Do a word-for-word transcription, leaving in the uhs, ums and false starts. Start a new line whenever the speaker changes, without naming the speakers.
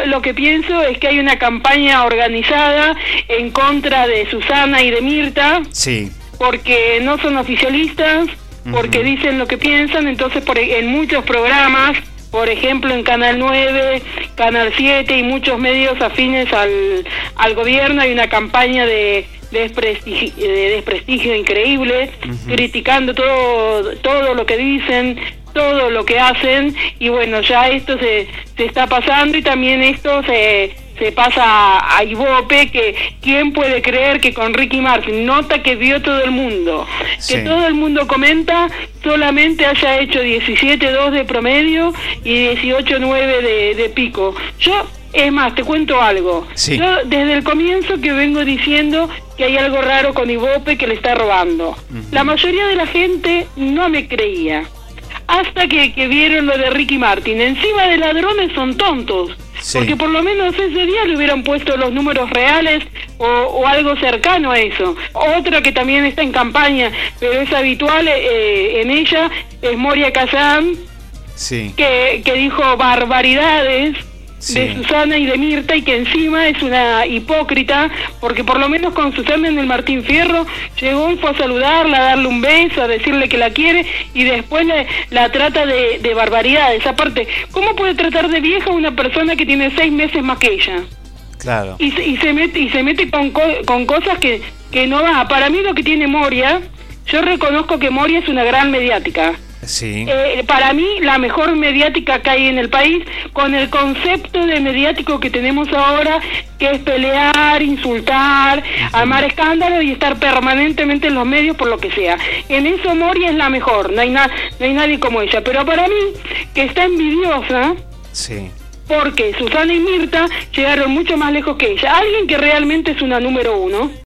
lo que pienso es que hay una campaña organizada en contra de Susana y de Mirta,
sí,
porque no son oficialistas, porque uh-huh. dicen lo que piensan, entonces por, en muchos programas, por ejemplo en Canal nueve, Canal siete y muchos medios afines al, al gobierno, hay una campaña de desprestigio, de desprestigio increíble, uh-huh. criticando todo, todo lo que dicen, todo lo que hacen, y bueno, ya esto se, se está pasando, y también esto se, se pasa a, a Ibope, que quién puede creer que con Ricky Martin, nota que vio todo el mundo, sí. que todo el mundo comenta, solamente haya hecho diecisiete dos de promedio y dieciocho nueve de, de pico. Yo, es más, te cuento algo. Sí. Yo desde el comienzo que vengo diciendo que hay algo raro con Ibope, que le está robando. Uh-huh. La mayoría de la gente no me creía. Hasta que, que vieron lo de Ricky Martin. Encima de ladrones son tontos. Sí. Porque por lo menos ese día le hubieran puesto los números reales o, o algo cercano a eso. Otra que también está en campaña, pero es habitual eh, en ella, es Moria Kazan, sí. que, que dijo barbaridades sí. de Susana y de Mirta, y que encima es una hipócrita, porque por lo menos con Susana en el Martín Fierro llegó y fue a saludarla, a darle un beso, a decirle que la quiere, y después le, la trata de, de barbaridades. Aparte, ¿cómo puede tratar de vieja una persona que tiene seis meses más que ella?
Claro.
Y, y se mete y se mete con, co con cosas que, que no va. Para mí lo que tiene Moria, yo reconozco que Moria es una gran mediática.
Sí.
Eh, para mí la mejor mediática que hay en el país, con el concepto de mediático que tenemos ahora, que es pelear, insultar, uh-huh. armar escándalos y estar permanentemente en los medios por lo que sea. En eso Moria es la mejor, no hay, na no hay nadie como ella. Pero para mí, que está envidiosa,
sí.
porque Susana y Mirta llegaron mucho más lejos que ella. Alguien que realmente es una número uno.